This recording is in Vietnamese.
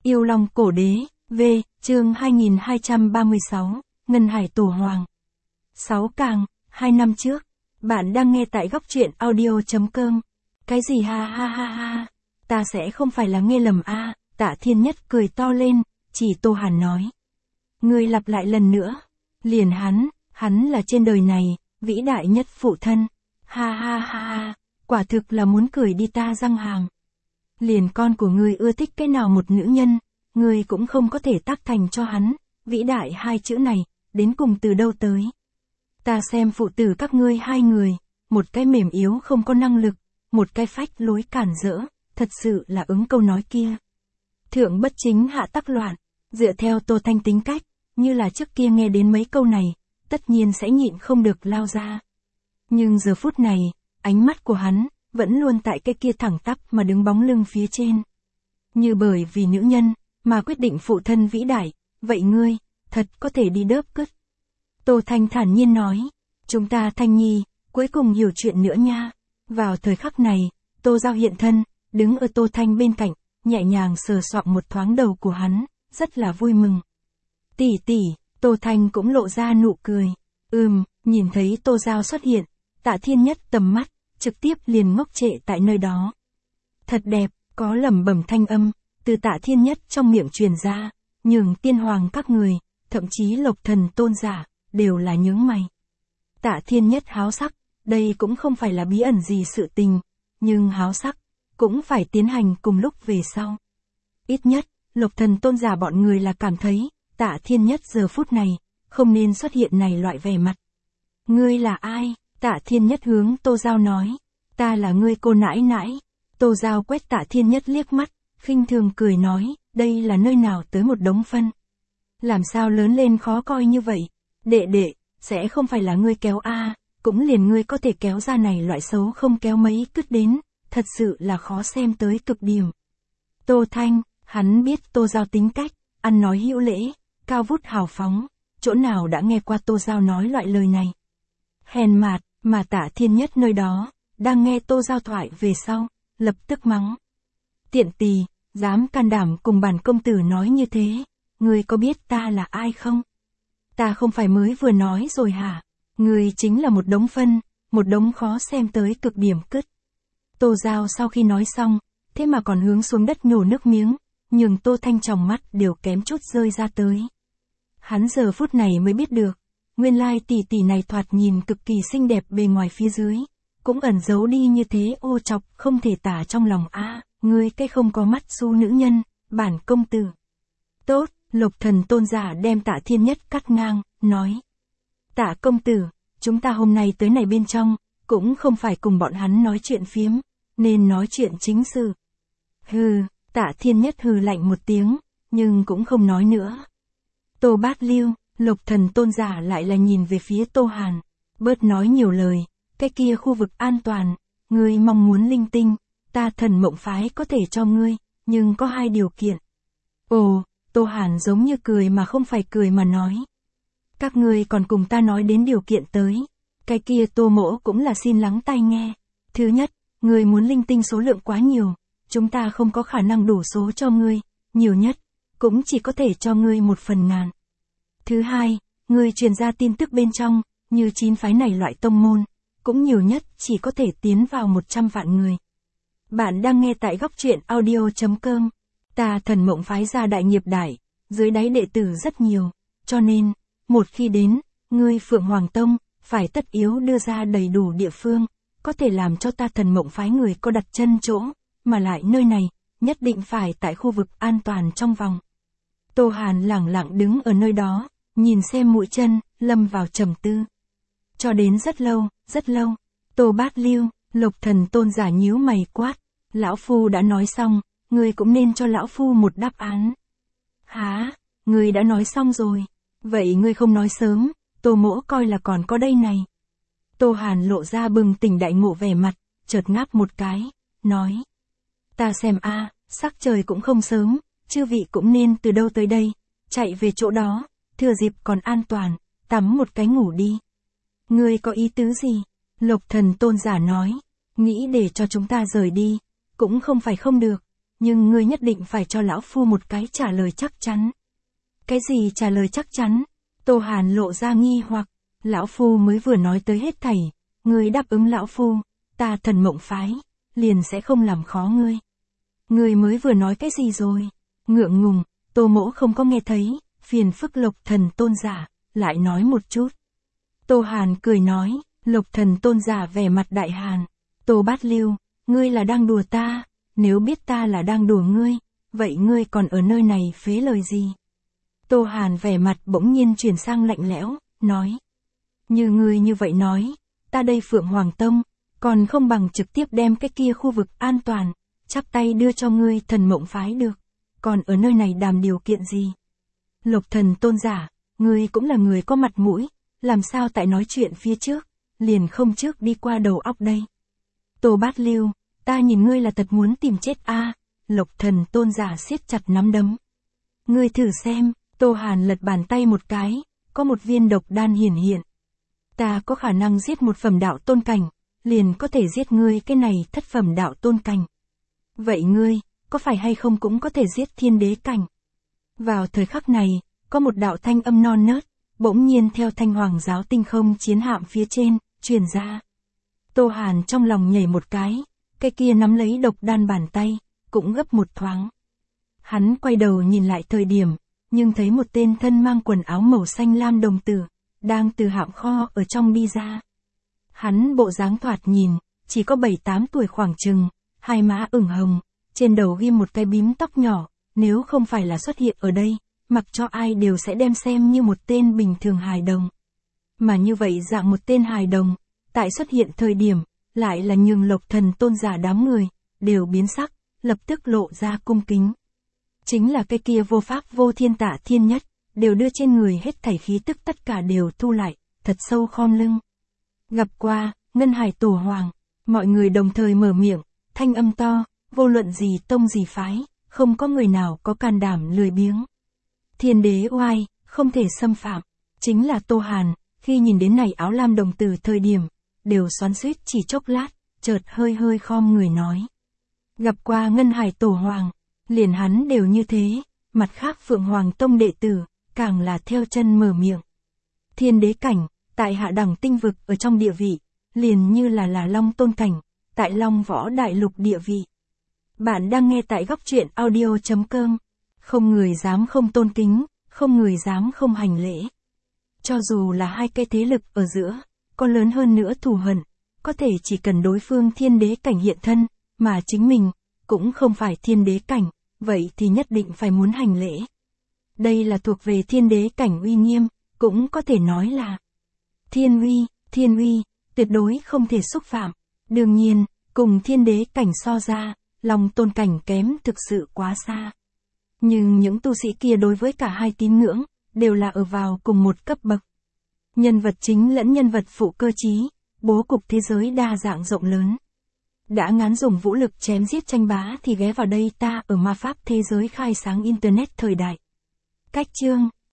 Yêu Long Cổ Đế, V, chương 2236, Ngân Hải Tổ Hoàng. 6 càng, 2 năm trước. Bạn đang nghe tại góc truyện audio.com. Cái gì ha ha ha ha, ta sẽ không phải là nghe lầm a. Tạ Thiên Nhất cười to lên, chỉ Tô Hàn nói. Ngươi lặp lại lần nữa. Liền hắn là trên đời này, vĩ đại nhất phụ thân. Ha ha ha ha, quả thực là muốn cười đi ta răng hàm. Liền con của ngươi ưa thích cái nào một nữ nhân, ngươi cũng không có thể tác thành cho hắn, vĩ đại hai chữ này, đến cùng từ đâu tới. Ta xem phụ tử các ngươi hai người, một cái mềm yếu không có năng lực, một cái phách lối cản rỡ, thật sự là ứng câu nói kia. Thượng bất chính hạ tắc loạn, dựa theo Tô Thanh tính cách, như là trước kia nghe đến mấy câu này, tất nhiên sẽ nhịn không được lao ra. Nhưng giờ phút này, ánh mắt của hắn, vẫn luôn tại cái kia thẳng tắp mà đứng bóng lưng phía trên. Như bởi vì nữ nhân, mà quyết định phụ thân vĩ đại, vậy ngươi, thật có thể đi đớp cứt. Tô Thanh thản nhiên nói, chúng ta Thanh Nhi, cuối cùng hiểu chuyện nữa nha. Vào thời khắc này, Tô Giao hiện thân, đứng ở Tô Thanh bên cạnh, nhẹ nhàng sờ soạng một thoáng đầu của hắn, rất là vui mừng. Tỷ tỷ, Tô Thanh cũng lộ ra nụ cười. Nhìn thấy Tô Giao xuất hiện, Tạ Thiên Nhất tầm mắt, trực tiếp liền ngốc trệ tại nơi đó. Thật đẹp, có lẩm bẩm thanh âm, từ Tạ Thiên Nhất trong miệng truyền ra, nhường tiên hoàng các người, thậm chí Lộc Thần tôn giả, đều là nhướng mày. Tạ Thiên Nhất háo sắc, đây cũng không phải là bí ẩn gì sự tình, nhưng háo sắc, cũng phải tiến hành cùng lúc về sau. Ít nhất, Lộc Thần tôn giả bọn người là cảm thấy, Tạ Thiên Nhất giờ phút này, không nên xuất hiện này loại vẻ mặt. Ngươi là ai? Tạ Thiên Nhất hướng Tô Giao nói. Ta là ngươi cô nãi nãi. Tô Giao quét Tạ Thiên Nhất liếc mắt, khinh thường cười nói, đây là nơi nào tới một đống phân. Làm sao lớn lên khó coi như vậy? Đệ, sẽ không phải là ngươi kéo a, cũng liền ngươi có thể kéo ra này loại xấu không kéo mấy cứt đến, thật sự là khó xem tới cực điểm. Tô Thanh, hắn biết Tô Giao tính cách, ăn nói hữu lễ, cao vút hào phóng, chỗ nào đã nghe qua Tô Giao nói loại lời này. Hèn mạt, mà Tạ Thiên Nhất nơi đó, đang nghe Tô Giao thoại về sau, lập tức mắng. Tiện tỳ, dám can đảm cùng bản công tử nói như thế, ngươi có biết ta là ai không? Ta không phải mới vừa nói rồi hả? Ngươi chính là một đống phân, một đống khó xem tới cực điểm cứt. Tô Giao sau khi nói xong, thế mà còn hướng xuống đất nhổ nước miếng, nhường Tô Thanh tròng mắt đều kém chút rơi ra tới. Hắn giờ phút này mới biết được, nguyên lai tỷ tỷ này thoạt nhìn cực kỳ xinh đẹp bề ngoài phía dưới, cũng ẩn giấu đi như thế ô chọc không thể tả trong lòng a. Ngươi cái không có mắt su nữ nhân, bản công tử. Tốt, Lộc Thần tôn giả đem Tạ Thiên Nhất cắt ngang, nói. Tạ công tử, chúng ta hôm nay tới này bên trong, cũng không phải cùng bọn hắn nói chuyện phiếm, nên nói chuyện chính sự. Hừ, Tạ Thiên Nhất hừ lạnh một tiếng, nhưng cũng không nói nữa. Tô Bát Lưu, Lộc Thần tôn giả lại là nhìn về phía Tô Hàn, bớt nói nhiều lời, cái kia khu vực an toàn, ngươi mong muốn linh tinh, ta Thần Mộng phái có thể cho ngươi, nhưng có 2 điều kiện. Ồ, Tô Hàn giống như cười mà không phải cười mà nói. Các ngươi còn cùng ta nói đến điều kiện tới, cái kia Tô mỗ cũng là xin lắng tai nghe. Thứ nhất, ngươi muốn linh tinh số lượng quá nhiều, chúng ta không có khả năng đủ số cho ngươi, nhiều nhất, cũng chỉ có thể cho ngươi 1/1000. Thứ hai, ngươi truyền ra tin tức bên trong, như 9 phái này loại tông môn, cũng nhiều nhất chỉ có thể tiến vào 100 vạn người. Bạn đang nghe tại góc truyện audio.com. Ta Thần Mộng phái ra đại nghiệp đại, dưới đáy đệ tử rất nhiều, cho nên, một khi đến, ngươi Phượng Hoàng Tông, phải tất yếu đưa ra đầy đủ địa phương, có thể làm cho ta Thần Mộng phái người có đặt chân chỗ, mà lại nơi này, nhất định phải tại khu vực an toàn trong vòng. Tô Hàn lẳng lặng đứng ở nơi đó, nhìn xem mũi chân, lâm vào trầm tư. Cho đến rất lâu, Tô Bát Lưu, Lộc Thần tôn giả nhíu mày quát, lão phu đã nói xong, ngươi cũng nên cho lão phu một đáp án. Hả, ngươi đã nói xong rồi, vậy ngươi không nói sớm, Tô mỗ coi là còn có đây này. Tô Hàn lộ ra bừng tỉnh đại ngộ vẻ mặt, chợt ngáp một cái, nói. Ta xem a, sắc trời cũng không sớm, chư vị cũng nên từ đâu tới đây, chạy về chỗ đó, thừa dịp còn an toàn, tắm một cái ngủ đi. Ngươi có ý tứ gì? Lộc Thần tôn giả nói, nghĩ để cho chúng ta rời đi, cũng không phải không được, nhưng ngươi nhất định phải cho lão phu một cái trả lời chắc chắn. Cái gì trả lời chắc chắn? Tô Hàn lộ ra nghi hoặc, lão phu mới vừa nói tới hết thảy, ngươi đáp ứng lão phu, ta Thần Mộng phái, liền sẽ không làm khó ngươi. Ngươi mới vừa nói cái gì rồi? Ngượng ngùng, Tô mỗ không có nghe thấy, phiền phức Lộc Thần tôn giả, lại nói một chút. Tô Hàn cười nói, Lộc Thần tôn giả vẻ mặt đại hàn, Tô Bát Lưu, ngươi là đang đùa ta, nếu biết ta là đang đùa ngươi, vậy ngươi còn ở nơi này phế lời gì? Tô Hàn vẻ mặt bỗng nhiên chuyển sang lạnh lẽo, nói. Như ngươi như vậy nói, ta đây Phượng Hoàng Tông, còn không bằng trực tiếp đem cái kia khu vực an toàn, chắp tay đưa cho ngươi Thần Mộng phái được, còn ở nơi này đàm điều kiện gì? Lộc Thần tôn giả, ngươi cũng là người có mặt mũi, làm sao tại nói chuyện phía trước, liền không trước đi qua đầu óc đây? Tô Bát Lưu, ta nhìn ngươi là thật muốn tìm chết a. Lộc Thần tôn giả siết chặt nắm đấm. Ngươi thử xem, Tô Hàn lật bàn tay một cái, có một viên độc đan hiển hiện. Ta có khả năng giết một phẩm đạo tôn cảnh, liền có thể giết ngươi cái này thất phẩm đạo tôn cảnh. Vậy ngươi, có phải hay không cũng có thể giết thiên đế cảnh? Vào thời khắc này, có một đạo thanh âm non nớt, bỗng nhiên theo Thanh Hoàng giáo tinh không chiến hạm phía trên, truyền ra. Tô Hàn trong lòng nhảy một cái kia nắm lấy độc đan bàn tay, cũng gấp một thoáng. Hắn quay đầu nhìn lại thời điểm, nhưng thấy một tên thân mang quần áo màu xanh lam đồng tử, đang từ hạm kho ở trong đi ra. Hắn bộ dáng thoạt nhìn, chỉ có 7-8 tuổi khoảng chừng, hai má ửng hồng, trên đầu ghim một cái bím tóc nhỏ, nếu không phải là xuất hiện ở đây, mặc cho ai đều sẽ đem xem như một tên bình thường hài đồng. Mà như vậy dạng một tên hài đồng, tại xuất hiện thời điểm, lại là nhường Lộc Thần tôn giả đám người, đều biến sắc, lập tức lộ ra cung kính. Chính là cái kia vô pháp vô thiên tả thiên nhất, đều đưa trên người hết thảy khí tức tất cả đều thu lại, thật sâu khom lưng. Gặp qua, Ngân Hải Tổ Hoàng, mọi người đồng thời mở miệng, thanh âm to, vô luận gì tông gì phái, không có người nào có can đảm lười biếng. Thiên đế oai, không thể xâm phạm, chính là Tô Hàn, khi nhìn đến này áo lam đồng tử thời điểm, đều xoắn xuýt chỉ chốc lát, chợt hơi hơi khom người nói. Gặp qua Ngân Hải Tổ Hoàng, liền hắn đều như thế, mặt khác Phượng Hoàng Tông đệ tử, càng là theo chân mở miệng. Thiên đế cảnh, tại hạ đẳng tinh vực ở trong địa vị, liền như là Long tôn cảnh, tại Long Võ Đại Lục địa vị. Bạn đang nghe tại góc truyện audio.com, không người dám không tôn kính, không người dám không hành lễ. Cho dù là hai cái thế lực ở giữa, có lớn hơn nữa thù hận, có thể chỉ cần đối phương thiên đế cảnh hiện thân, mà chính mình, cũng không phải thiên đế cảnh, vậy thì nhất định phải muốn hành lễ. Đây là thuộc về thiên đế cảnh uy nghiêm, cũng có thể nói là thiên uy, tuyệt đối không thể xúc phạm. Đương nhiên, cùng thiên đế cảnh so ra, Long tôn cảnh kém thực sự quá xa. Nhưng những tu sĩ kia đối với cả hai tín ngưỡng, đều là ở vào cùng một cấp bậc. Nhân vật chính lẫn nhân vật phụ cơ trí, bố cục thế giới đa dạng rộng lớn. Đã ngán dùng vũ lực chém giết tranh bá thì ghé vào đây ta ở ma pháp thế giới khai sáng Internet thời đại. Cách chương